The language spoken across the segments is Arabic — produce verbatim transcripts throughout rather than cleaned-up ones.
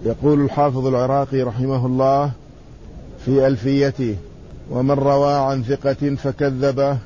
يقول الحافظ العراقي رحمه الله في ألفيته: ومن روى عن ثقة فكذبه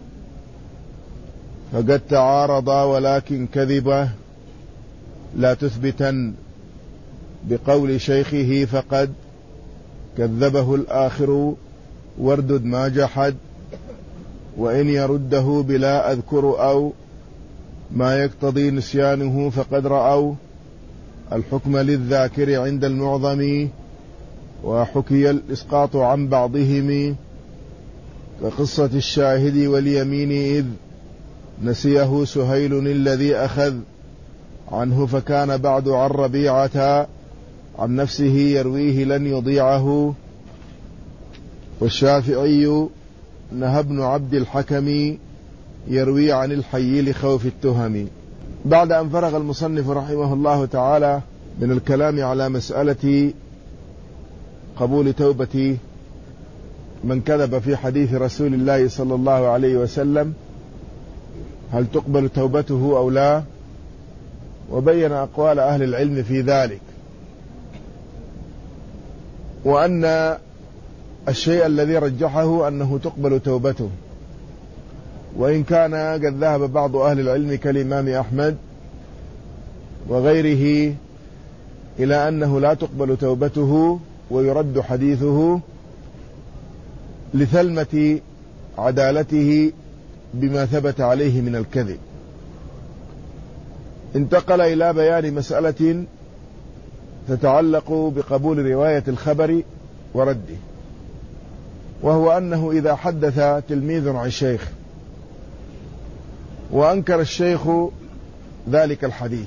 فقد تعارض ولكن كذبه، لا تثبتن بقول شيخه فقد كذبه الآخر واردد ما جحد، وإن يرده بلا أذكر أو ما يقتضي نسيانه فقد رأوا الحكم للذاكر عند المعظم، وحكي الإسقاط عن بعضهم كقصة الشاهد واليمين إذ نسيه سهيل الذي أخذ عنه فكان بعد عن ربيعة عن نفسه يرويه لن يضيعه. والشافعي نهى ابن عبد الحكم يروي عن الحي لخوف التهم. بعد أن فرغ المصنف رحمه الله تعالى من الكلام على مسألة قبول توبة من كذب في حديث رسول الله صلى الله عليه وسلم، هل تقبل توبته أو لا، وبين أقوال أهل العلم في ذلك، وأن الشيء الذي رجحه أنه تقبل توبته، وإن كان قد ذهب بعض أهل العلم كالإمام أحمد وغيره إلى أنه لا تقبل توبته ويرد حديثه لثلمة عدالته بما ثبت عليه من الكذب. انتقل إلى بيان مسألة تتعلق بقبول رواية الخبر ورده، وهو أنه إذا حدث تلميذ عن شيخ وأنكر الشيخ ذلك الحديث،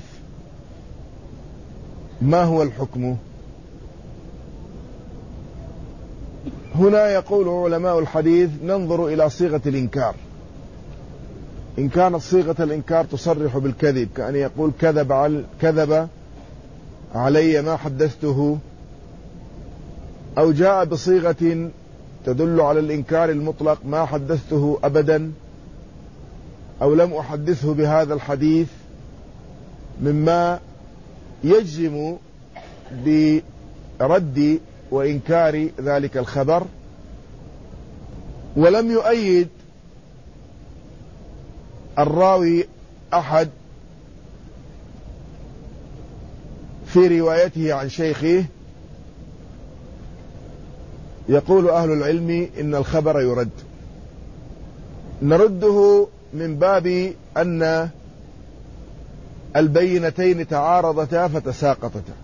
ما هو الحكم؟ هنا يقول علماء الحديث: ننظر إلى صيغة الإنكار. إن كانت صيغة الإنكار تصرح بالكذب، كأن يقول كذب على كذب علي ما حدثته، أو جاء بصيغة تدل على الإنكار المطلق ما حدثته أبدا، أو لم أحدثه بهذا الحديث، مما يجزم برد وإنكار ذلك الخبر، ولم يؤيد الراوي أحد في روايته عن شيخه، يقول أهل العلم إن الخبر يرد. نرده من باب أن البينتين تعارضتا فتساقطتا،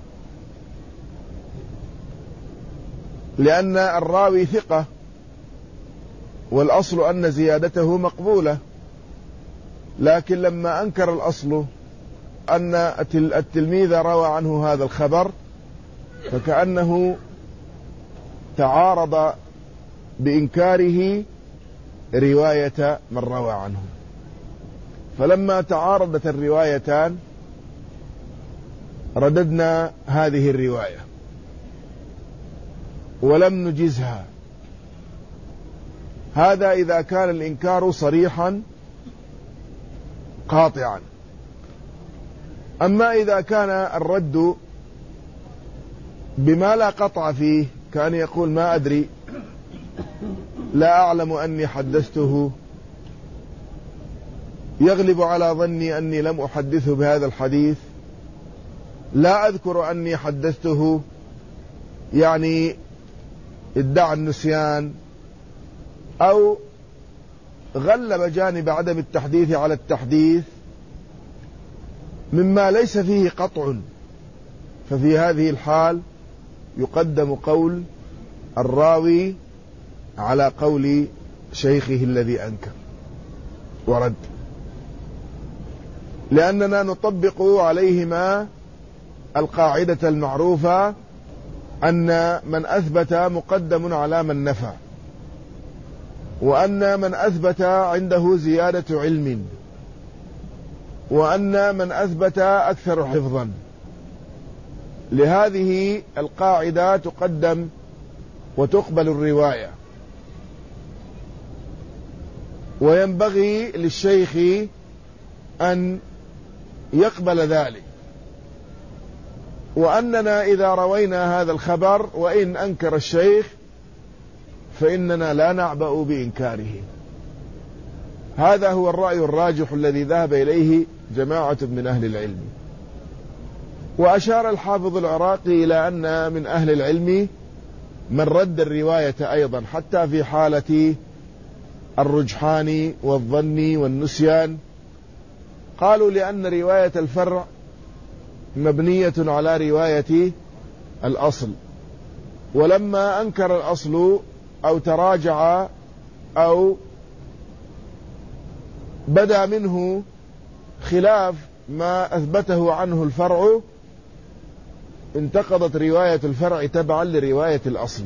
لأن الراوي ثقة والأصل أن زيادته مقبولة، لكن لما أنكر الأصل أن التلميذ روى عنه هذا الخبر فكأنه تعارض بإنكاره رواية من روى عنه. فلما تعارضت الروايتان رددنا هذه الرواية ولم نجزها. هذا إذا كان الإنكار صريحا قاطعا. أما إذا كان الرد بما لا قطع فيه، كان يقول ما أدري، لا أعلم أني حدثته، يغلب على ظني أني لم أحدثه بهذا الحديث، لا أذكر أني حدثته، يعني ادعى النسيان، أو غلب جانب عدم التحديث على التحديث مما ليس فيه قطع، ففي هذه الحال يقدم قول الراوي على قول شيخه الذي أنكر ورد، لأننا نطبق عليهما القاعدة المعروفة أن من أثبت مقدم على من نفى، وأن من أثبت عنده زيادة علم، وأن من أثبت أكثر حفظا. لهذه القاعدة تقدم وتقبل الرواية، وينبغي للشيخ أن يقبل ذلك، وأننا إذا روينا هذا الخبر وإن أنكر الشيخ فإننا لا نعبأ بإنكاره. هذا هو الرأي الراجح الذي ذهب إليه جماعة من أهل العلم. وأشار الحافظ العراقي إلى أن من أهل العلم من رد الرواية أيضا حتى في حالة الرجحان والظن والنسيان. قالوا لأن رواية الفرع مبنية على رواية الأصل، ولما أنكر الأصل أو تراجع أو بدا منه خلاف ما أثبته عنه الفرع انتقضت رواية الفرع تبعا لرواية الأصل.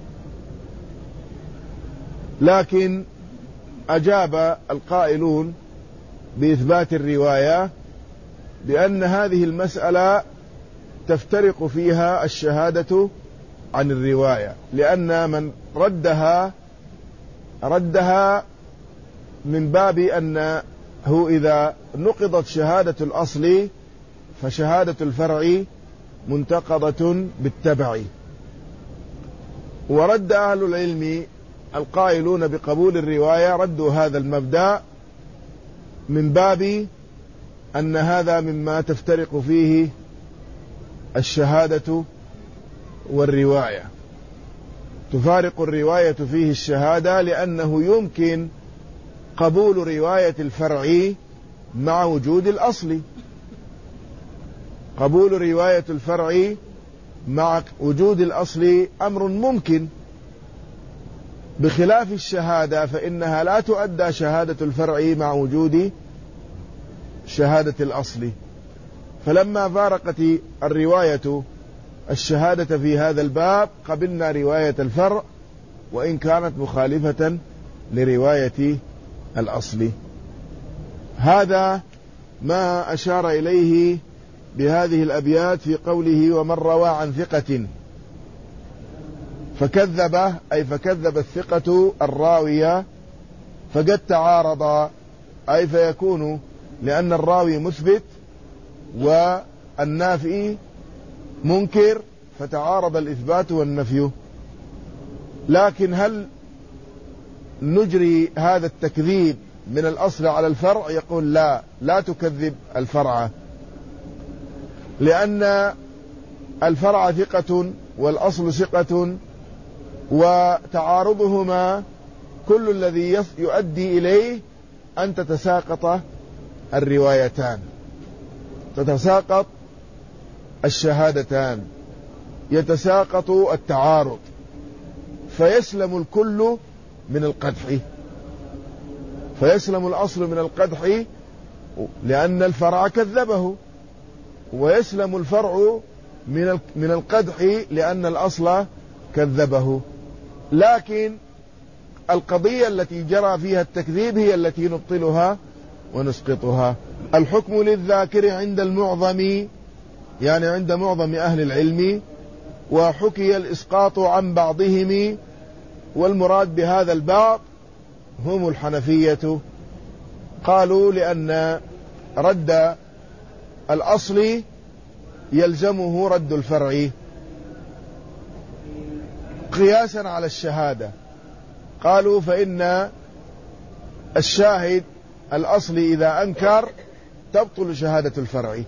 لكن أجاب القائلون بإثبات الرواية بأن هذه المسألة تفترق فيها الشهادة عن الرواية، لأن من ردها ردها من باب أنه إذا نقضت شهادة الأصل فشهادة الفرع منتقضة بالتبع. ورد أهل العلم القائلون بقبول الرواية ردوا هذا المبدأ من باب أن هذا مما تفترق فيه الشهادة والرواية، تفارق الرواية فيه الشهادة، لأنه يمكن قبول رواية الفرع مع وجود الأصل. قبول رواية الفرع مع وجود الأصل أمر ممكن، بخلاف الشهادة فإنها لا تؤدى شهادة الفرع مع وجود شهادة الأصل. فلما فارقت الرواية الشهادة في هذا الباب قبلنا رواية الفرع وإن كانت مخالفة لرواية الأصل. هذا ما أشار إليه بهذه الأبيات في قوله ومن روى عن ثقة فكذب، أي فكذب الثقة الراوية فقد تعارض، أي فيكون لأن الراوي مثبت والنافي منكر فتعارض الإثبات والنفي. لكن هل نجري هذا التكذيب من الأصل على الفرع؟ يقول لا، لا تكذب الفرع، لأن الفرع ثقة والأصل ثقة، وتعارضهما كل الذي يؤدي إليه أن تتساقط الروايتان، تتساقط الشهادتان، يتساقط التعارض، فيسلم الكل من القدح، فيسلم الأصل من القدح لأن الفرع كذبه، ويسلم الفرع من القدح لأن الأصل كذبه. لكن القضية التي جرى فيها التكذيب هي التي نبطلها ونسقطها. الحكم للذاكر عند المعظم، يعني عند معظم أهل العلم، وحكي الإسقاط عن بعضهم، والمراد بهذا البعض هم الحنفية. قالوا لأن رد الأصل يلزمه رد الفرع قياسا على الشهادة. قالوا فإن الشاهد الأصل إذا أنكر تبطل شهادة الفرع.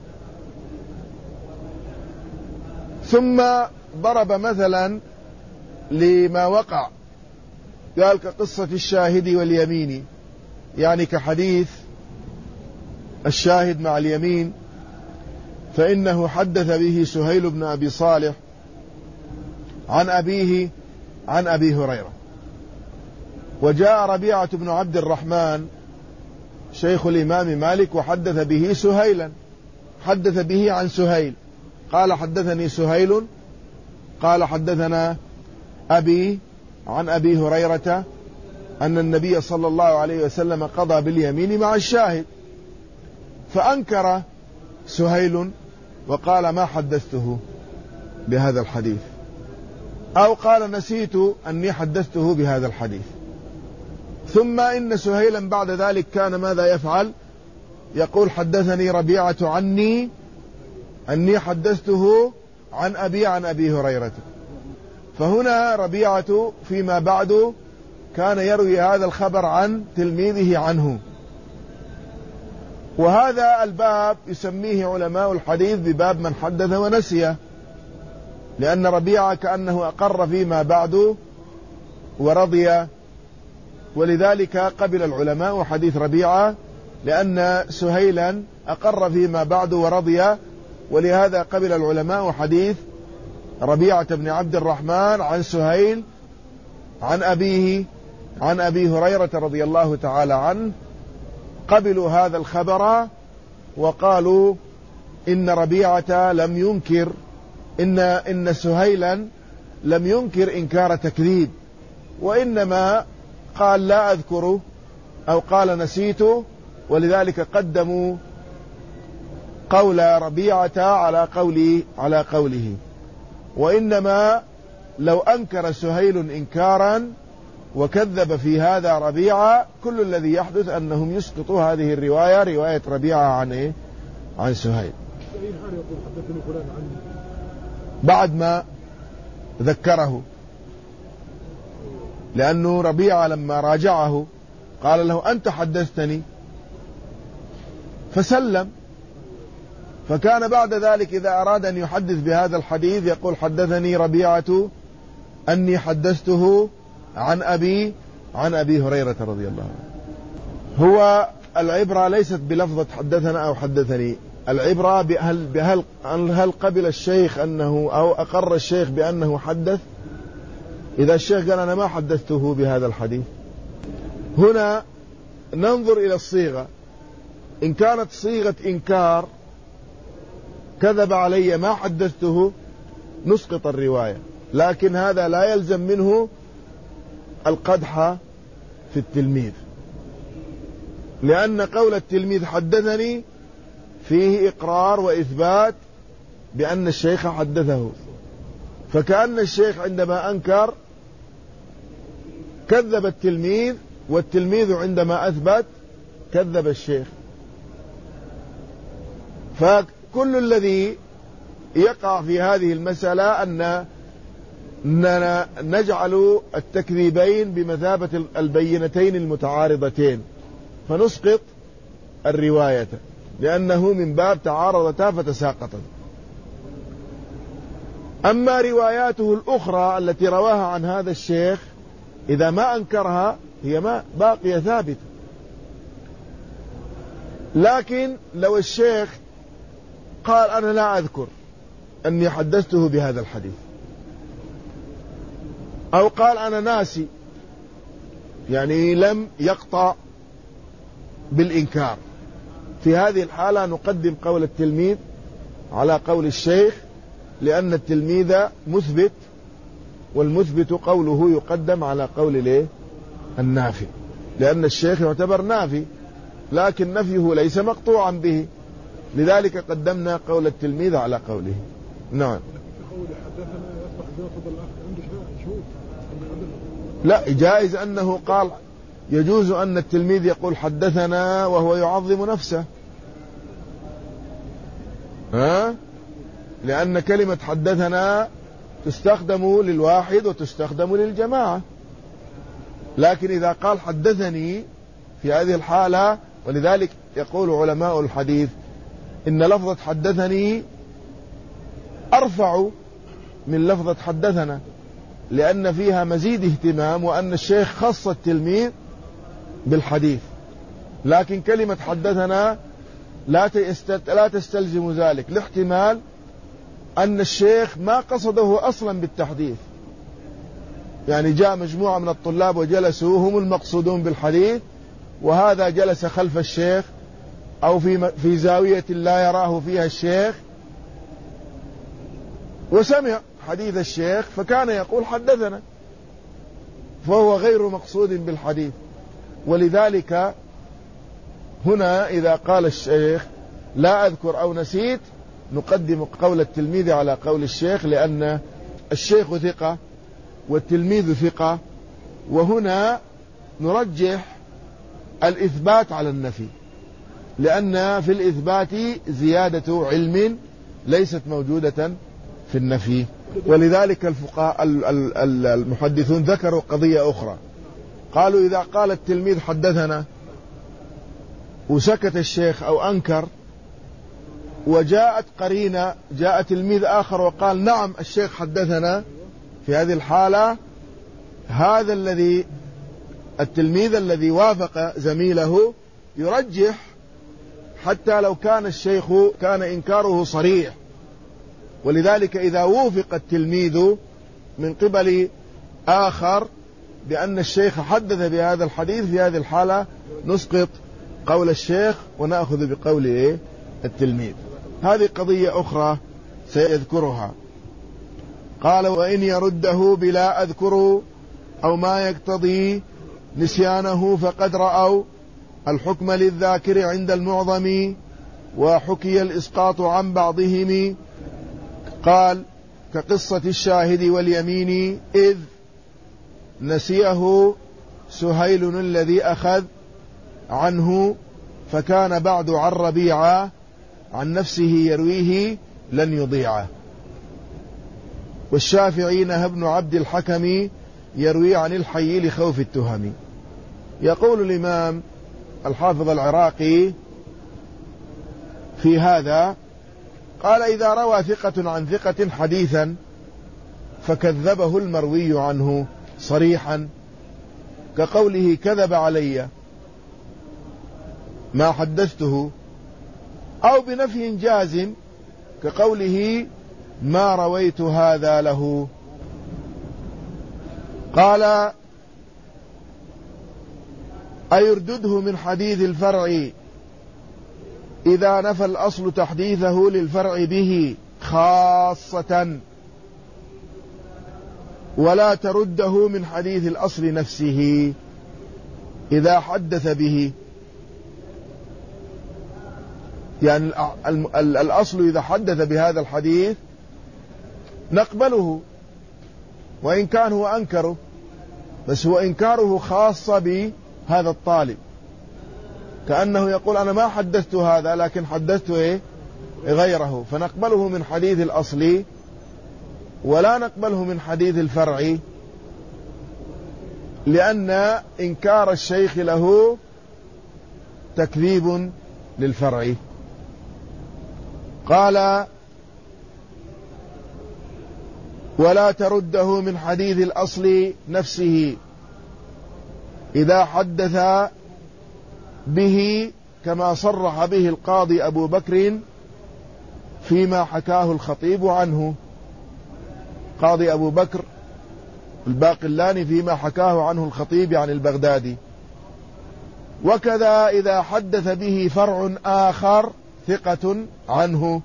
ثم ضرب مثلا لما وقع، قال كقصة الشاهد واليمين، يعني كحديث الشاهد مع اليمين، فإنه حدث به سهيل بن أبي صالح عن أبيه عن أبي هريرة. وجاء ربيعة بن عبد الرحمن شيخ الإمام مالك وحدث به سهيلا، حدث به عن سهيل، قال حدثني سهيل قال حدثنا أبي عن أبي هريرة أن النبي صلى الله عليه وسلم قضى باليمين مع الشاهد، فأنكر سهيل وقال ما حدثته بهذا الحديث، أو قال نسيت أني حدثته بهذا الحديث. ثم إن سهيلا بعد ذلك كان ماذا يفعل؟ يقول حدثني ربيعة عني أني حدثته عن أبي عن أبي هريرة. فهنا ربيعة فيما بعد كان يروي هذا الخبر عن تلميذه عنه. وهذا الباب يسميه علماء الحديث بباب من حدث ونسي، لأن ربيعة كأنه أقر فيما بعد ورضي، ولذلك قبل العلماء حديث ربيعة، لأن سهيلا أقر فيما بعد ورضي، ولهذا قبل العلماء حديث ربيعة بن عبد الرحمن عن سهيل عن أبيه عن أبي هريرة رضي الله تعالى عنه. قبلوا هذا الخبر وقالوا إن ربيعة لم ينكر إن, إن سهيلا لم ينكر إنكار تكذيب، وإنما قال لا أذكره أو قال نسيته، ولذلك قدموا قول ربيعة على قوله على قوله وإنما لو أنكر سهيل إنكارا وكذب في هذا ربيعة، كل الذي يحدث أنهم يسقطوا هذه الرواية رواية ربيعة عن إيه؟ عن سهيل، بعد ما ذكره، لأنه ربيعة لما راجعه قال له أنت حدثتني فسلم، فكان بعد ذلك إذا أراد أن يحدث بهذا الحديث يقول حدثني ربيعة أني حدثته عن أبي عن أبي هريرة رضي الله عنه. هو العبرة ليست بلفظة حدثنا أو حدثني، العبرة بهل, بهل هل قبل الشيخ أنه أو أقر الشيخ بأنه حدث. إذا الشيخ قال أنا ما حدثته بهذا الحديث، هنا ننظر إلى الصيغة، إن كانت صيغة إنكار كذب علي ما حدثته نسقط الرواية، لكن هذا لا يلزم منه القدح في التلميذ، لأن قول التلميذ حدثني فيه إقرار وإثبات بأن الشيخ حدثه، فكأن الشيخ عندما أنكر كذب التلميذ، والتلميذ عندما أثبت كذب الشيخ. فكل الذي يقع في هذه المسألة أن أننا نجعل التكذيبين بمثابة البينتين المتعارضتين، فنسقط الرواية لأنه من باب تعارضتا فتساقطت. أما رواياته الأخرى التي رواها عن هذا الشيخ إذا ما أنكرها هي ما باقية ثابتة، لكن لو الشيخ قال أنا لا أذكر أني حدثته بهذا الحديث، أو قال أنا ناسي، يعني لم يقطع بالإنكار، في هذه الحالة نقدم قول التلميذ على قول الشيخ، لأن التلميذ مثبت، والمثبت قوله يقدم على قول الايه النافي، لأن الشيخ يعتبر نافي لكن نفيه ليس مقطوعا به، لذلك قدمنا قول التلميذ على قوله. نعم. لا، جائز أنه قال، يجوز أن التلميذ يقول حدثنا وهو يعظم نفسه، ها؟ لأن كلمة حدثنا تستخدم للواحد وتستخدم للجماعة، لكن إذا قال حدثني في هذه الحالة، ولذلك يقول علماء الحديث إن لفظة حدثني أرفع من لفظة حدثنا، لأن فيها مزيد اهتمام، وأن الشيخ خص التلميذ بالحديث، لكن كلمة حدثنا لا تستلزم ذلك، لاحتمال أن الشيخ ما قصده أصلا بالتحديث، يعني جاء مجموعة من الطلاب وجلسوا هم المقصودون بالحديث، وهذا جلس خلف الشيخ أو في في زاوية لا يراه فيها الشيخ وسمع حديث الشيخ فكان يقول حدثنا، فهو غير مقصود بالحديث. ولذلك هنا إذا قال الشيخ لا أذكر أو نسيت نقدم قول التلميذ على قول الشيخ، لأن الشيخ ثقة والتلميذ ثقة، وهنا نرجح الإثبات على النفي، لأن في الإثبات زيادة علم ليست موجودة في النفي. ولذلك الفقهاء المحدثون ذكروا قضية أخرى، قالوا إذا قال التلميذ حدثنا وسكت الشيخ أو أنكر، وجاءت قرينة، جاء تلميذ آخر وقال نعم الشيخ حدثنا، في هذه الحالة هذا الذي التلميذ الذي وافق زميله يرجح، حتى لو كان الشيخ كان إنكاره صريح. ولذلك إذا وافق التلميذ من قبل آخر بأن الشيخ حدث بهذا الحديث، في هذه الحالة نسقط قول الشيخ ونأخذ بقول التلميذ. هذه قضية أخرى سيذكرها. قال وإن يرده بلا أذكر أو ما يقتضي نسيانه فقد رأوا الحكم للذاكر عند المعظم وحكي الإسقاط عن بعضهم. قال كقصة الشاهد واليمين إذ نسيه سهيل الذي أخذ عنه فكان بعد عن ربيعة عن نفسه يرويه لن يضيعه. والشافعي نهى ابن عبد الحكم يروي عن الحي لخوف التهم. يقول الإمام الحافظ العراقي في هذا، قال إذا روى ثقة عن ثقة حديثا فكذبه المروي عنه صريحا كقوله كذب علي ما حدثته، أو بنفي جازم كقوله ما رويت هذا له. قال أيردده من حديث الفرع إذا نفى الأصل تحديثه للفرع به خاصة، ولا ترده من حديث الأصل نفسه إذا حدث به. يعني الأصل إذا حدث بهذا الحديث نقبله وإن كان هو أنكره، بس هو إنكاره خاصة بهذا الطالب، كأنه يقول أنا ما حدثت هذا لكن حدثت إيه غيره، فنقبله من حديث الأصل ولا نقبله من حديث الفرع، لأن إنكار الشيخ له تكذيب للفرع. قال ولا ترده من حديث الأصل نفسه إذا حدث به كما صرح به القاضي أبو بكر فيما حكاه الخطيب عنه. قاضي أبو بكر الباقلاني فيما حكاه عنه الخطيب عن البغدادي. وكذا إذا حدث به فرع آخر ثقة عنه.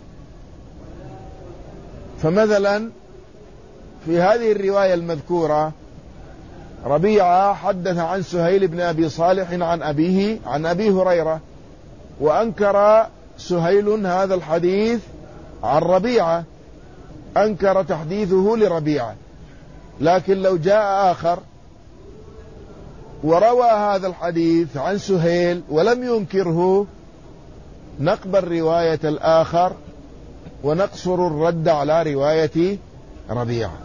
فمثلا في هذه الرواية المذكورة ربيعة حدث عن سهيل بن أبي صالح عن أبيه عن أبي هريرة، وأنكر سهيل هذا الحديث عن ربيعة، أنكر تحديثه لربيعة. لكن لو جاء آخر وروى هذا الحديث عن سهيل ولم ينكره، نقبل رواية الآخر ونقصر الرد على رواية ربيعة،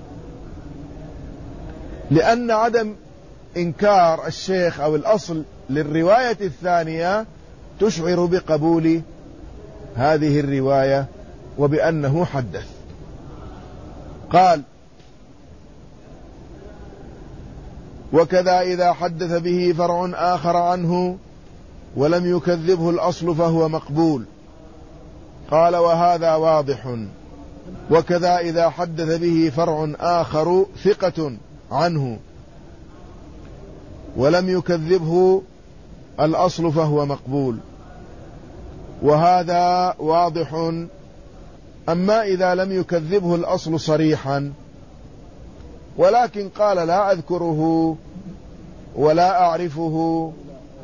لأن عدم إنكار الشيخ أو الأصل للرواية الثانية تشعر بقبول هذه الرواية وبأنه حدث. قال وكذا إذا حدث به فرع آخر عنه ولم يكذبه الأصل فهو مقبول. قال وهذا واضح. وكذا إذا حدث به فرع آخر ثقة عنه ولم يكذبه الأصل فهو مقبول، وهذا واضح. أما إذا لم يكذبه الأصل صريحا ولكن قال لا أذكره ولا أعرفه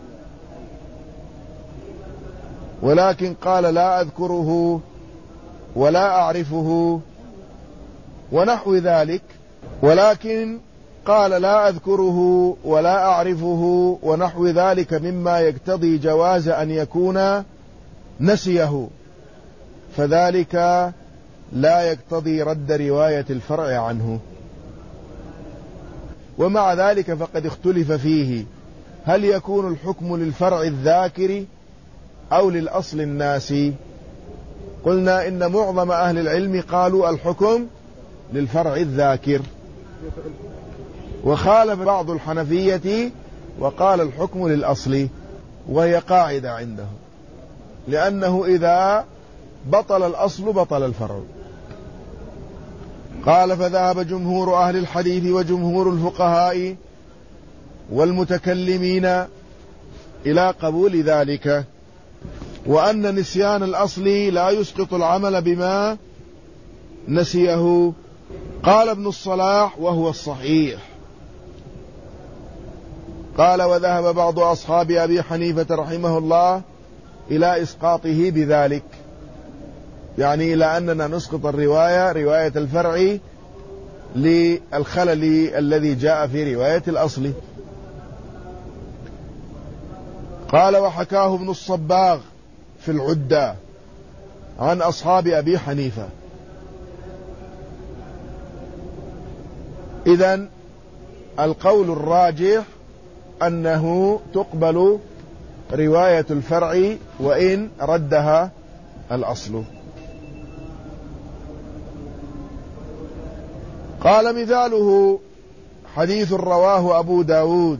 ولكن قال لا أذكره ولا أعرفه ونحو ذلك، ولكن قال لا أذكره ولا أعرفه ونحو ذلك مما يقتضي جواز أن يكون نسيه، فذلك لا يقتضي رد رواية الفرع عنه. ومع ذلك فقد اختلف فيه، هل يكون الحكم للفرع الذاكر أو للأصل الناسي؟ قلنا إن معظم أهل العلم قالوا الحكم للفرع الذاكر، وخالف بعض الحنفية وقال الحكم للأصل، وهي قاعدة عندهم، لأنه إذا بطل الأصل بطل الفرع. قال فذهب جمهور أهل الحديث وجمهور الفقهاء والمتكلمين إلى قبول ذلك، وأن نسيان الأصل لا يسقط العمل بما نسيه. قال ابن الصلاح وهو الصحيح، قال وذهب بعض أصحاب أبي حنيفة رحمه الله إلى إسقاطه بذلك، يعني إلى أننا نسقط الرواية رواية الفرع للخلل الذي جاء في رواية الأصل. قال وحكاه ابن الصباغ في العدة عن أصحاب أبي حنيفة. إذن القول الراجح أنه تقبل رواية الفرع وإن ردها الأصل. قال مثاله حديث رواه أبو داود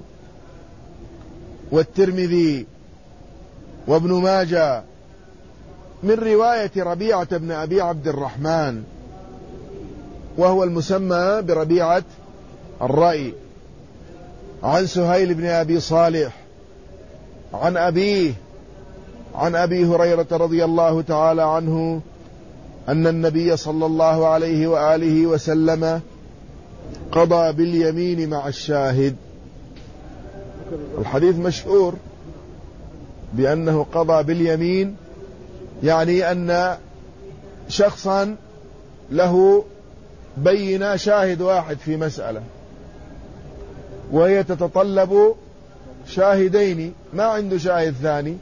والترمذي وابن ماجه من رواية ربيعة بن أبي عبد الرحمن، وهو المسمى بربيعة الرأي، عن سهيل بن أبي صالح عن أبيه عن أبي هريرة رضي الله تعالى عنه أن النبي صلى الله عليه وآله وسلم قضى باليمين مع الشاهد. الحديث مشهور بأنه قضى باليمين، يعني أن شخصا له بينة شاهد واحد في مسألة، وهي تتطلب شاهدين، ما عنده شاهد ثاني،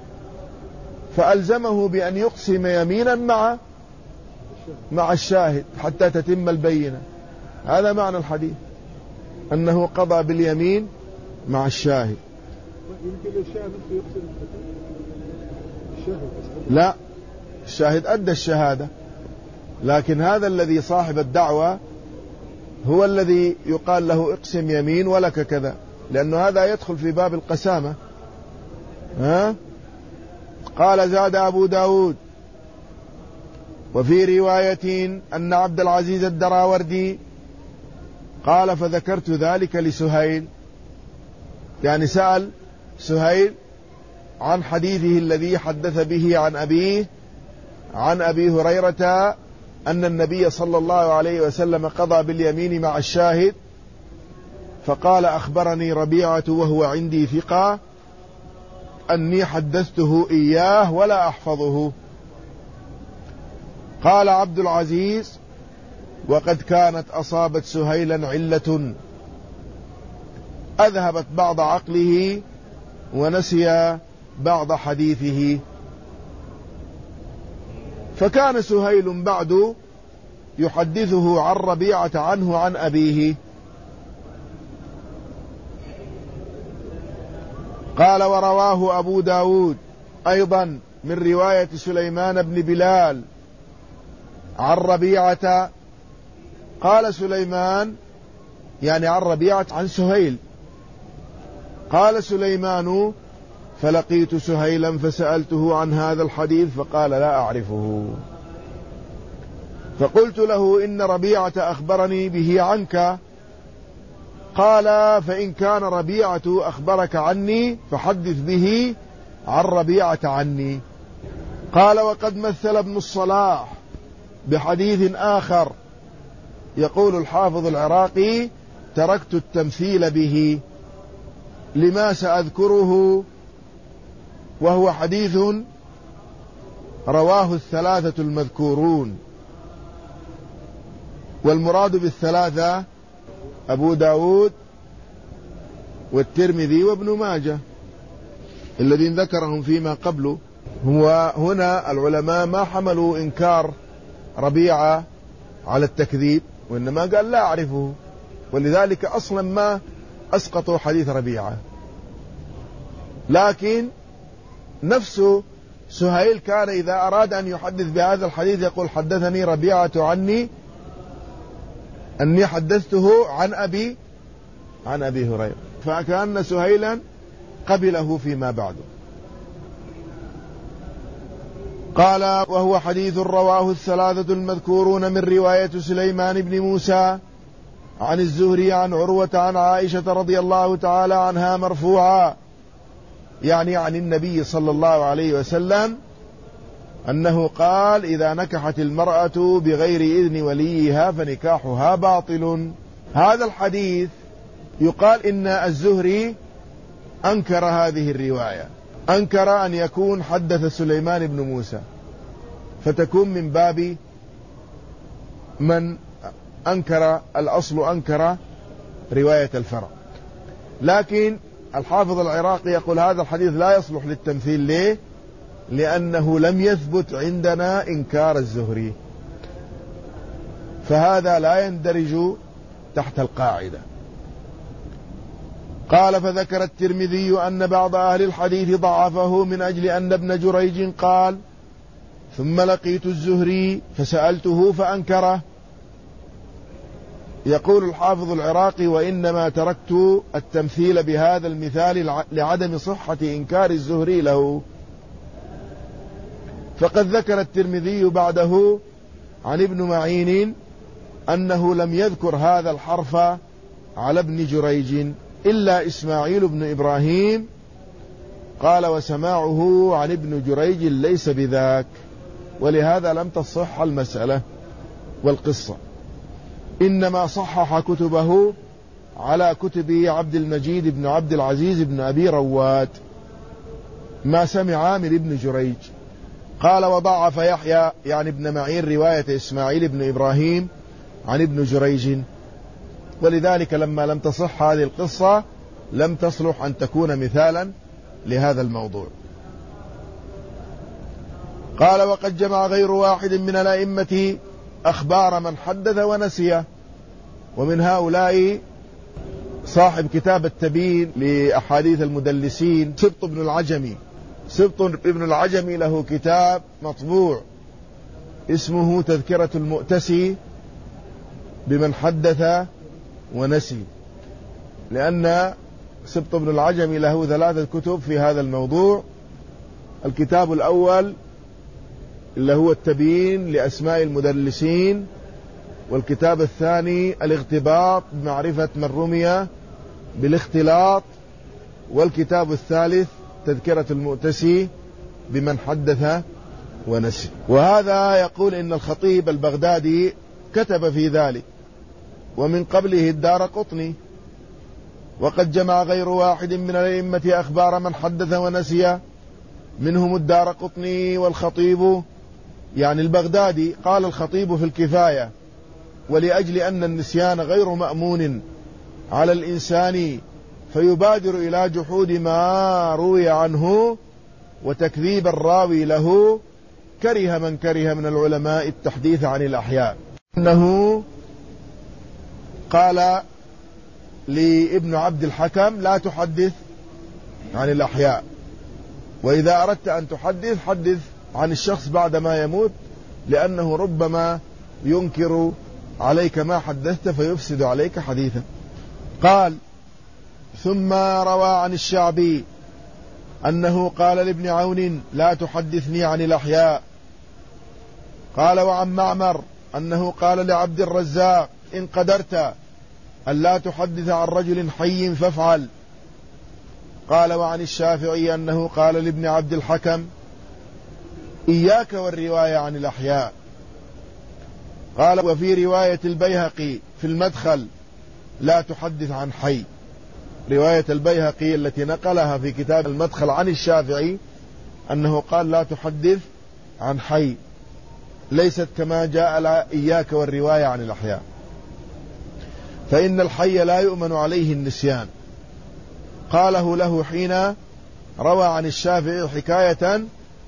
فألزمه بأن يقسم يمينا مع مع الشاهد حتى تتم البينة. هذا معنى الحديث، أنه قضى باليمين مع الشاهد. يمكن الشاهد يقسم الشاهد، لا، الشاهد أدى الشهادة، لكن هذا الذي صاحب الدعوة هو الذي يقال له اقسم يمين ولك كذا، لأنه هذا يدخل في باب القسامة. ها؟ قال زاد أبو داود وفي رواية أن عبد العزيز الدراوردي قال فذكرت ذلك لسهيل، يعني سأل سهيل عن حديثه الذي حدث به عن أبيه عن أبي هريرة أن النبي صلى الله عليه وسلم قضى باليمين مع الشاهد، فقال أخبرني ربيعة وهو عندي ثقة أني حدثته إياه ولا أحفظه. قال عبد العزيز وقد كانت أصابت سهيلا علة أذهبت بعض عقله ونسي بعض حديثه، فكان سهيل بعد يحدثه عن ربيعة عنه عن أبيه. قال ورواه أبو داود أيضا من رواية سليمان بن بلال عن ربيعة، قال سليمان يعني عن ربيعة عن سهيل، قال سليمان فلقيت سهيلا فسألته عن هذا الحديث فقال لا أعرفه، فقلت له إن ربيعة أخبرني به عنك، قال فإن كان ربيعة أخبرك عني فحدث به عن ربيعة عني. قال وقد مثل ابن الصلاح بحديث آخر، يقول الحافظ العراقي تركت التمثيل به لما سأذكره، وهو حديث رواه الثلاثة المذكورون، والمراد بالثلاثة أبو داود والترمذي وابن ماجه الذين ذكرهم فيما قبله. هو هنا العلماء ما حملوا إنكار ربيعة على التكذيب، وإنما قال لا أعرفه، ولذلك أصلا ما أسقطوا حديث ربيعة. لكن نفسه سهيل كان إذا أراد أن يحدث بهذا الحديث يقول حدثني ربيعة عني أني حدثته عن أبي عن أبي هريرة، فكأن سهيلا قبله فيما بعده. قال وهو حديث رواه الثلاثة المذكورون من رواية سليمان بن موسى عن الزهري عن عروة عن عائشة رضي الله تعالى عنها مرفوعا، يعني عن النبي صلى الله عليه وسلم أنه قال إذا نكحت المرأة بغير إذن وليها فنكاحها باطل. هذا الحديث يقال إن الزهري أنكر هذه الرواية، أنكر أن يكون حدث سليمان بن موسى، فتكون من باب من أنكر الأصل، أنكر رواية الفرع. لكن الحافظ العراقي يقول هذا الحديث لا يصلح للتمثيل. ليه؟ لأنه لم يثبت عندنا إنكار الزهري، فهذا لا يندرج تحت القاعدة. قال فذكر الترمذي أن بعض أهل الحديث ضعفه من أجل أن ابن جريج قال ثم لقيت الزهري فسألته فأنكره. يقول الحافظ العراقي وإنما تركت التمثيل بهذا المثال لعدم صحة إنكار الزهري له. فقد ذكر الترمذي بعده عن ابن معين أنه لم يذكر هذا الحرف على ابن جريج إلا إسماعيل بن إبراهيم. قال وسماعه عن ابن جريج ليس بذاك، ولهذا لم تصح المسألة والقصة، إنما صحح كتبه على كتب عبد المجيد بن عبد العزيز بن أبي رواد ما سمع من ابن جريج. قال وضعف يحيى يعني ابن معين رواية إسماعيل بن إبراهيم عن ابن جريج، ولذلك لما لم تصح هذه القصة لم تصلح أن تكون مثالا لهذا الموضوع. قال وقد جمع غير واحد من الأئمة أخبار من حدث ونسي، ومن هؤلاء صاحب كتاب التبيين لأحاديث المدلسين سبط بن العجمي. سبط بن العجمي له كتاب مطبوع اسمه تذكرة المؤتسي بمن حدث ونسي، لأن سبط بن العجمي له ثلاثة كتب في هذا الموضوع. الكتاب الأول اللي هو التبيين لأسماء المدلسين، والكتاب الثاني الاغتباط بمعرفة من رمي بالاختلاط، والكتاب الثالث تذكرة المؤتسي بمن حدث ونسي. وهذا يقول إن الخطيب البغدادي كتب في ذلك، ومن قبله الدارقطني. وقد جمع غير واحد من الأئمة أخبار من حدث ونسي، منهم الدارقطني والخطيب يعني البغدادي. قال الخطيب في الكفاية ولأجل أن النسيان غير مأمون على الإنسان فيبادر إلى جحود ما روي عنه وتكذيب الراوي له، كره من كره من العلماء التحديث عن الأحياء. أنه قال لابن عبد الحكم لا تحدث عن الأحياء، وإذا أردت أن تحدث حدث عن الشخص بعدما يموت، لأنه ربما ينكر عليك ما حدثت فيفسد عليك حديثا. قال ثم روى عن الشعبي أنه قال لابن عون لا تحدثني عن الأحياء. قال وعن معمر أنه قال لعبد الرزاق إن قدرت ألا تحدث عن رجل حي فافعل. قال وعن الشافعي أنه قال لابن عبد الحكم إياك والرواية عن الأحياء. قال وفي رواية البيهقي في المدخل لا تحدث عن حي. رواية البيهقي التي نقلها في كتاب المدخل عن الشافعي أنه قال لا تحدث عن حي، ليست كما جاء لا إياك والرواية عن الأحياء، فإن الحي لا يؤمن عليه النسيان. قاله له حين روى عن الشافعي حكاية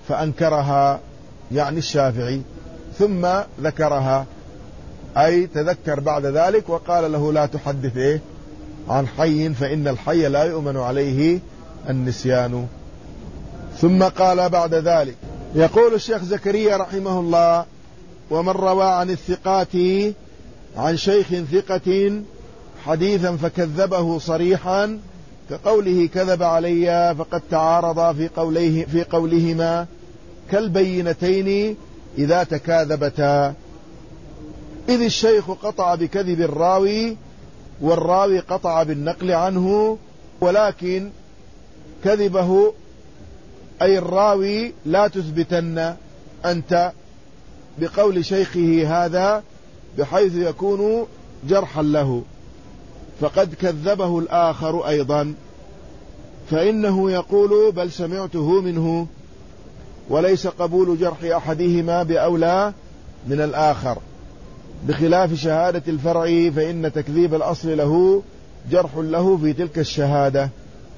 فأنكرها يعني الشافعي، ثم ذكرها أي تذكر بعد ذلك وقال له لا تحدث إيه عن حي فإن الحي لا يؤمن عليه النسيان. ثم قال بعد ذلك، يقول الشيخ زكريا رحمه الله: ومن روى عن الثقات عن شيخ ثقة حديثا فكذبه صريحا كقوله كذب علي فقد تعارض في قوليه في قولهما كالبينتين إذا تكاذبتا، إذ الشيخ قطع بكذب الراوي والراوي قطع بالنقل عنه، ولكن كذبه أي الراوي لا تثبتن أنت بقول شيخه هذا بحيث يكون جرحا له، فقد كذبه الآخر أيضا، فإنه يقول بل سمعته منه، وليس قبول جرح أحدهما بأولى من الآخر، بخلاف شهادة الفرع فإن تكذيب الأصل له جرح له في تلك الشهادة.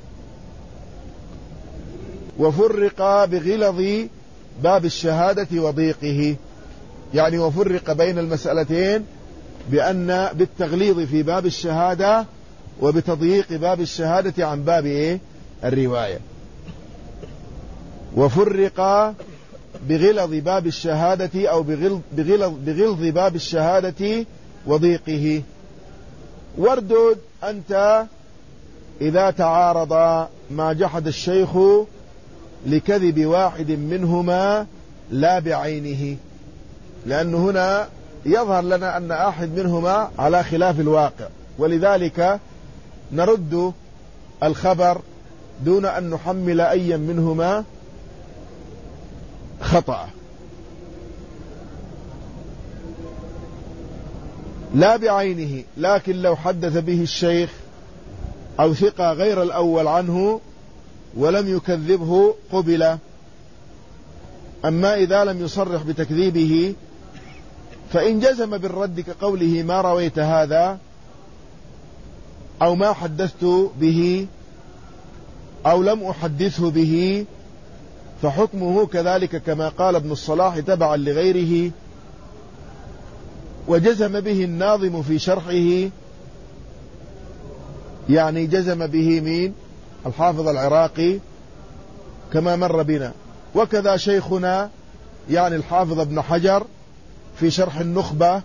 وفرق بغلظ باب الشهادة وضيقه، يعني وفرق بين المسألتين بأن بالتغليظ في باب الشهادة وبتضييق باب الشهادة عن باب إيه؟ الرواية. وفرق بغلظ باب الشهادة أو بغلظ, بغلظ, بغلظ باب الشهادة وضيقه. واردد أنت إذا تعارض ما جحد الشيخ لكذب واحد منهما لا بعينه، لأن هنا يظهر لنا أن أحد منهما على خلاف الواقع، ولذلك نرد الخبر دون أن نحمل أي منهما خطأ. لا بعينه، لكن لو حدث به الشيخ أو ثقة غير الأول عنه ولم يكذبه قبل. أما إذا لم يصرح بتكذيبه فإن جزم بالرد كقوله ما رويت هذا أو ما حدثت به أو لم أحدثه به فحكمه كذلك كما قال ابن الصلاح تبعا لغيره. وجزم به الناظم في شرحه، يعني جزم به مين؟ الحافظ العراقي كما مر بنا. وكذا شيخنا يعني الحافظ ابن حجر في شرح النخبة،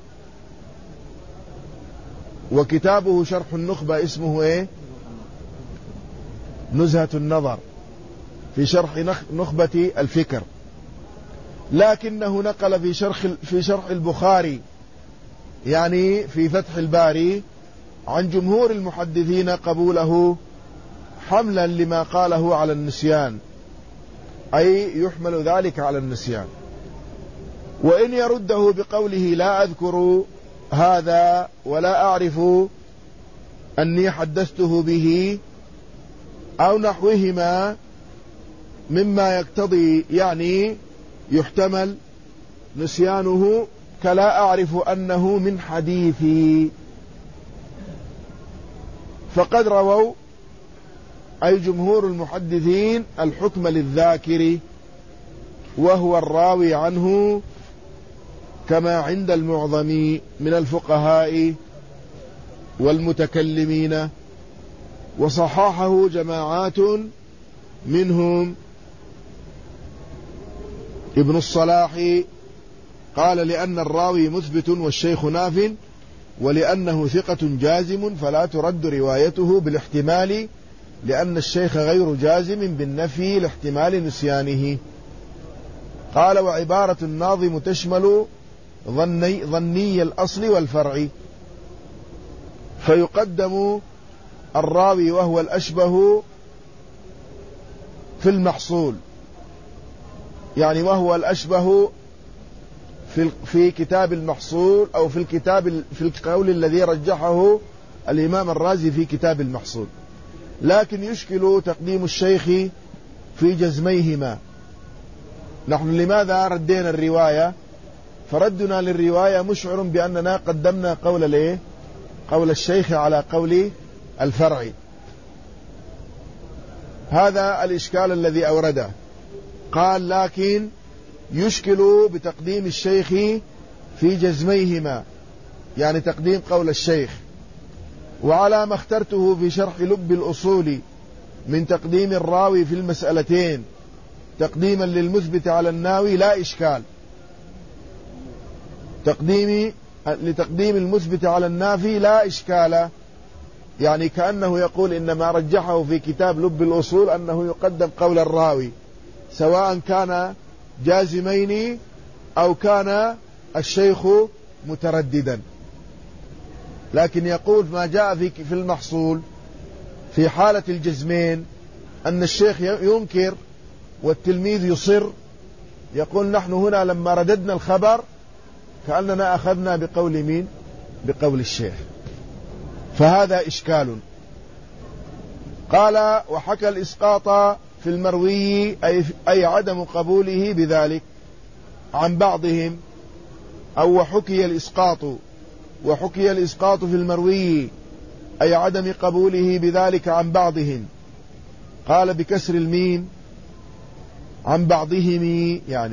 وكتابه شرح النخبة اسمه ايه؟ نزهة النظر في شرح نخبة الفكر، لكنه نقل في شرح في شرح البخاري يعني في فتح الباري عن جمهور المحدثين قبوله حملا لما قاله على النسيان، أي يحمل ذلك على النسيان. وإن يرده بقوله لا أذكر هذا ولا أعرف أني حدثته به أو نحوهما مما يقتضي يعني يحتمل نسيانه كلا أعرف أنه من حديثي، فقد رووا أي جمهور المحدثين الحكم للذاكر وهو الراوي عنه كما عند المعظم من الفقهاء والمتكلمين، وصححه جماعات منهم. ابن الصلاح قال لأن الراوي مثبت والشيخ ناف، ولأنه ثقة جازم فلا ترد روايته بالاحتمال، لأن الشيخ غير جازم بالنفي لاحتمال نسيانه. قال وعبارة الناظم تشمل ظني, ظني الأصل والفرع، فيقدم الراوي وهو الأشبه في المحصول، يعني وهو الأشبه في في كتاب المحصول أو في الكتاب في القول الذي رجحه الإمام الرازي في كتاب المحصول. لكن يشكل تقديم الشيخ في جزميهما. نحن لماذا ردينا الرواية؟ فردنا للرواية مشعر بأننا قدمنا قول الايه؟ قول الشيخ على قول الفرع. هذا الإشكال الذي أورده. قال لكن يشكل بتقديم الشيخ في جزميهما، يعني تقديم قول الشيخ. وعلى ما اخترته في شرح لب الأصول من تقديم الراوي في المسألتين تقديما للمثبت على الناوي لا إشكال. تقديم لتقديم المثبت على النافي لا إشكال، يعني كأنه يقول إن ما رجحه في كتاب لب الأصول أنه يقدم قول الراوي سواء كان جازمين أو كان الشيخ مترددا. لكن يقول ما جاء في في المحصول في حالة الجزمين أن الشيخ ينكر والتلميذ يصر، يقول نحن هنا لما رددنا الخبر كأننا أخذنا بقول مين؟ بقول الشيخ، فهذا إشكال. قال وحكى الإسقاط في المروي أي, أي عدم قبوله بذلك عن بعضهم، أو وحكي الإسقاط وحكي الإسقاط في المروي أي عدم قبوله بذلك عن بعضهم. قال بكسر الميم عن بعضهم يعني،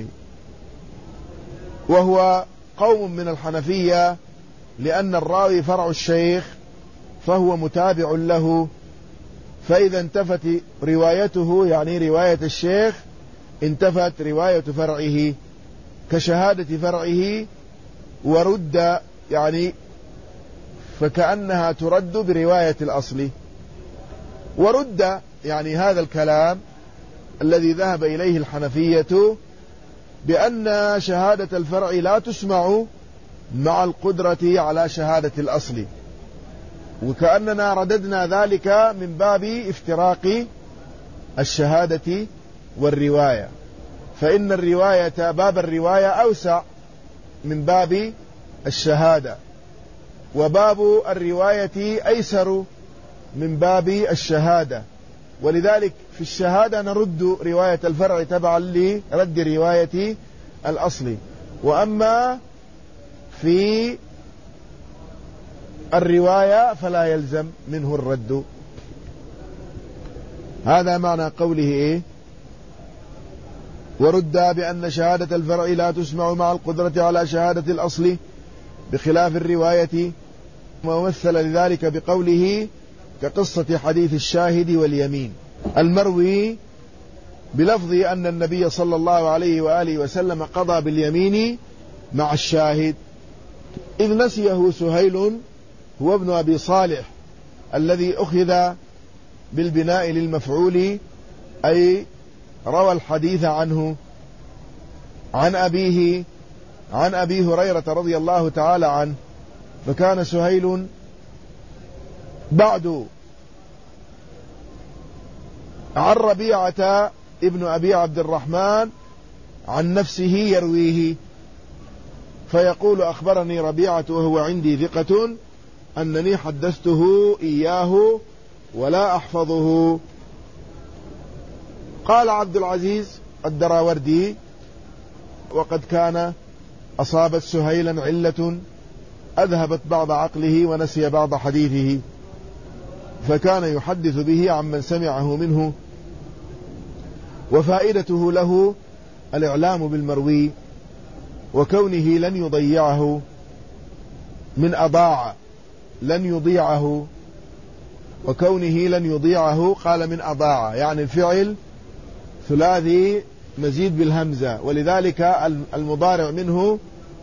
وهو قوم من الحنفية، لأن الراوي فرع الشيخ فهو متابع له، فإذا انتفت روايته يعني رواية الشيخ انتفت رواية فرعه كشهادة فرعه، ورد يعني فكأنها ترد برواية الأصل. ورد يعني هذا الكلام الذي ذهب إليه الحنفية بأن شهادة الفرع لا تسمع مع القدرة على شهادة الأصل، وكأننا رددنا ذلك من باب افتراق الشهادة والرواية، فإن الرواية باب الرواية أوسع من باب الشهادة، وباب الرواية أيسر من باب الشهادة، ولذلك في الشهادة نرد رواية الفرع تبعا لرد رواية الأصل، وأما في الرواية فلا يلزم منه الرد. هذا معنى قوله إيه؟ ورد بأن شهادة الفرع لا تسمع مع القدرة على شهادة الأصل بخلاف الرواية، ومثل لذلك بقوله كقصة حديث الشاهد واليمين المروي بلفظ أن النبي صلى الله عليه وآله وسلم قضى باليمين مع الشاهد، إذ نسيه سهيل هو ابن أبي صالح الذي أخذ بالبناء للمفعول، أي روى الحديث عنه عن أبيه عن أبي هريرة رضي الله تعالى عنه. فكان سهيل بعد عن ربيعة ابن أبي عبد الرحمن عن نفسه يرويه، فيقول أخبرني ربيعة وهو عندي ثقة أنني حدثته إياه ولا أحفظه. قال عبد العزيز الدراوردي وقد كان أصابت سهيلا علة أذهبت بعض عقله ونسي بعض حديثه، فكان يحدث به عمن سمعه منه، وفائدته له الإعلام بالمروي وكونه لن يضيعه من أضاع لن يضيعه وكونه لن يضيعه قال من أضاع، يعني الفعل ثلاثي مزيد بالهمزة، ولذلك المضارع منه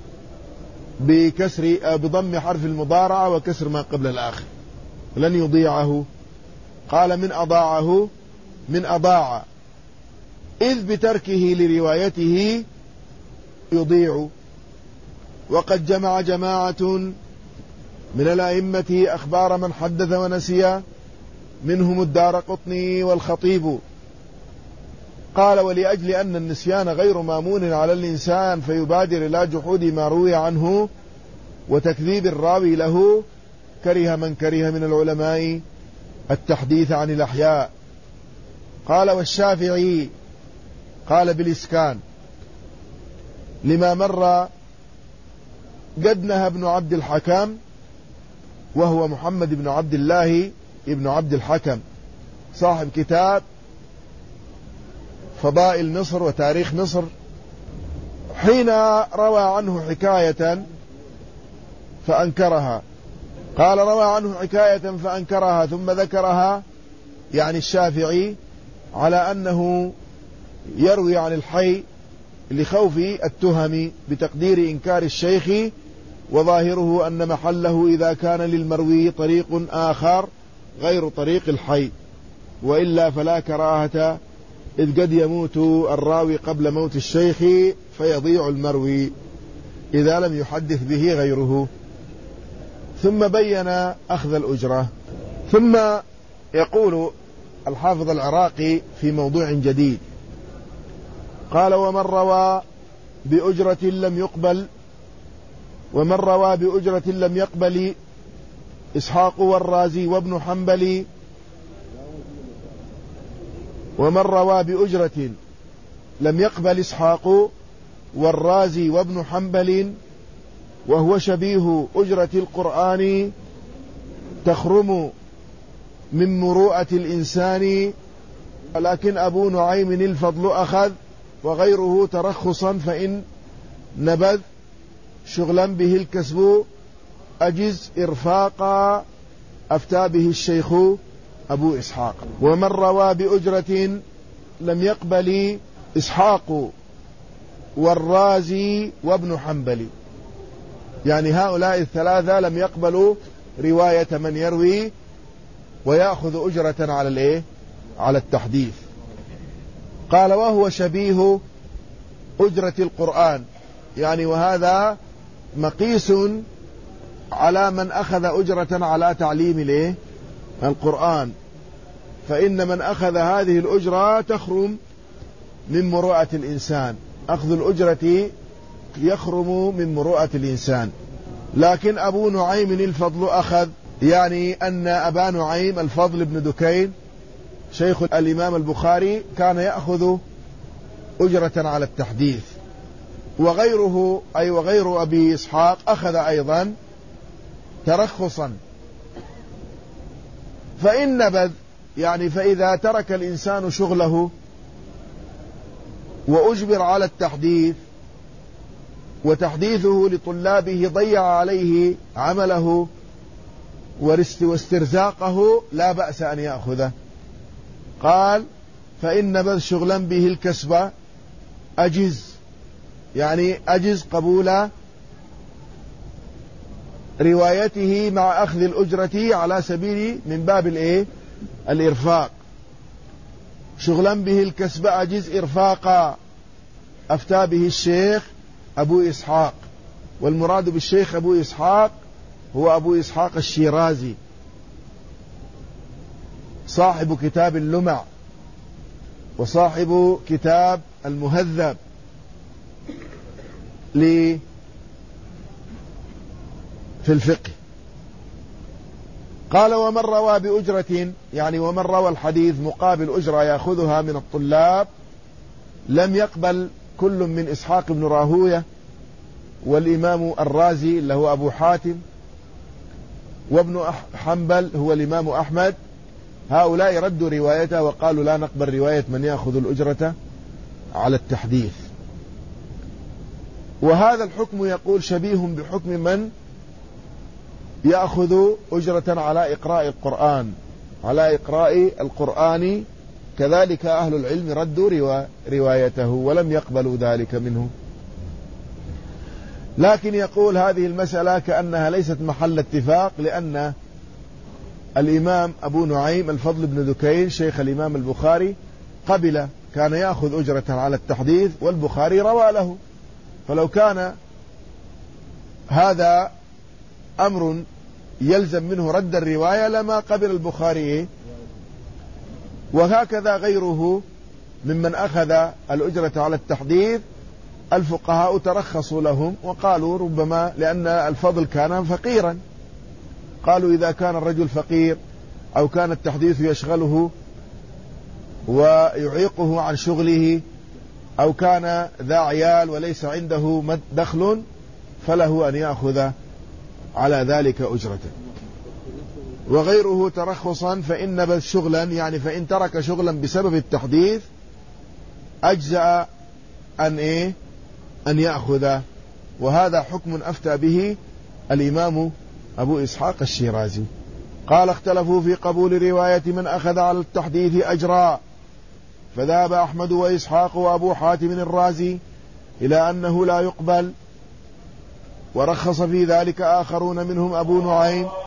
بكسر بضم حرف المضارعة وكسر ما قبل الآخر، لن يضيعه قال من أضاعه من أضاع، إذ بتركه لروايته يضيع. وقد جمع جماعة من الأئمة أخبار من حدث ونسي منهم الدارقطني والخطيب. قال ولأجل أن النسيان غير مامون على الإنسان فيبادر إلى جحود ما روي عنه وتكذيب الراوي له، كره من كره من العلماء التحديث عن الأحياء. قال والشافعي قال بالإسكان لما مر قد نهى ابن عبد الحكم وهو محمد بن عبد الله ابن عبد الحكم صاحب كتاب فضائل مصر وتاريخ مصر حين روى عنه حكاية فأنكرها. قال روى عنه حكاية فأنكرها ثم ذكرها، يعني الشافعي، على أنه يروي عن الحي لخوف التهم بتقدير إنكار الشيخ، وظاهره أن محله إذا كان للمروي طريق آخر غير طريق الحي، وإلا فلا كراهة، إذ قد يموت الراوي قبل موت الشيخ فيضيع المروي إذا لم يحدث به غيره. ثم بين أخذ الأجرة. ثم يقول الحافظ العراقي في موضوع جديد، قال: ومن روى بأجرة لم يقبل ومن روى بأجرة لم يقبل إسحاق والرازي وابن حنبل ومن روى بأجرة لم يقبل إسحاق والرازي وابن حنبل وهو شبيه أجرة القرآن تخرم من مروءة الإنسان، لكن أبو نعيم الفضل أخذ وغيره ترخصا، فإن نبذ شغلا به الكسب أجز إرفاقا، أفتى به الشيخ أبو إسحاق. ومن روى بأجرة لم يقبل إسحاق والرازي وابن حنبل، يعني هؤلاء الثلاثة لم يقبلوا رواية من يروي ويأخذ أجرة على الإيه؟ على التحديث. قال: وهو شبيه أجرة القرآن، يعني وهذا مقيس على من أخذ أجرة على تعليم الإيه؟ القرآن، فإن من أخذ هذه الأجرة تخرم من مروءة الإنسان، أخذ الأجرة يخرم من مروءة الإنسان. لكن أبو نعيم الفضل أخذ، يعني أن أبا نعيم الفضل بن دكين شيخ الإمام البخاري كان يأخذ أجرة على التحديث، وغيره أي وغير أبي إسحاق أخذ أيضا ترخصا. فإن نبذ، يعني فإذا ترك الإنسان شغله وأجبر على التحديث وتحديثه لطلابه ضيع عليه عمله واسترزاقه، لا بأس أن يأخذه. قال: فإن نبذ شغلا به الكسب أجز، يعني أجز قبول روايته مع أخذ الأجرة على سبيل من باب الإيه؟ الإرفاق. شغلا به الكسب أجز إرفاقا، أفتى به الشيخ أبو إسحاق. والمراد بالشيخ أبو إسحاق هو أبو إسحاق الشيرازي صاحب كتاب اللمع وصاحب كتاب المهذب لي في الفقه. قال: ومن روى بأجرة، يعني ومن روى الحديث مقابل أجرة يأخذها من الطلاب، لم يقبل كل من إسحاق بن راهوية والإمام الرازي اللي هو أبو حاتم وابن حنبل هو الإمام أحمد، هؤلاء ردوا روايته وقالوا لا نقبل رواية من يأخذ الأجرة على التحديث. وهذا الحكم يقول شبيه بحكم من يأخذ أجرة على إقراء القرآن، على إقراء القرآن كذلك أهل العلم ردوا روايته ولم يقبلوا ذلك منه. لكن يقول هذه المسألة كأنها ليست محل اتفاق، لأن الإمام أبو نعيم الفضل بن دكين شيخ الإمام البخاري قبل، كان يأخذ أجرة على التحديث والبخاري روى له، فلو كان هذا أمر يلزم منه رد الرواية لما قبل البخاري. وهكذا غيره ممن أخذ الأجرة على التحديث الفقهاء ترخصوا لهم وقالوا ربما لأن الفضل كان فقيرا، قالوا إذا كان الرجل فقير أو كان التحديث يشغله ويعيقه عن شغله أو كان ذا عيال وليس عنده دخل فله أن يأخذ على ذلك أجرة. وغيره ترخصا، فإن نبذ شغلا، يعني فإن ترك شغلا بسبب التحديث أجزأ أن إيه أن يأخذ. وهذا حكم أفتى به الإمام أبو إسحاق الشيرازي. قال اختلفوا في قبول رواية من أخذ على التحديث أجرا، فذهب أحمد وإسحاق وأبو حاتم الرازي إلى أنه لا يقبل، ورخص في ذلك آخرون منهم أبو نعيم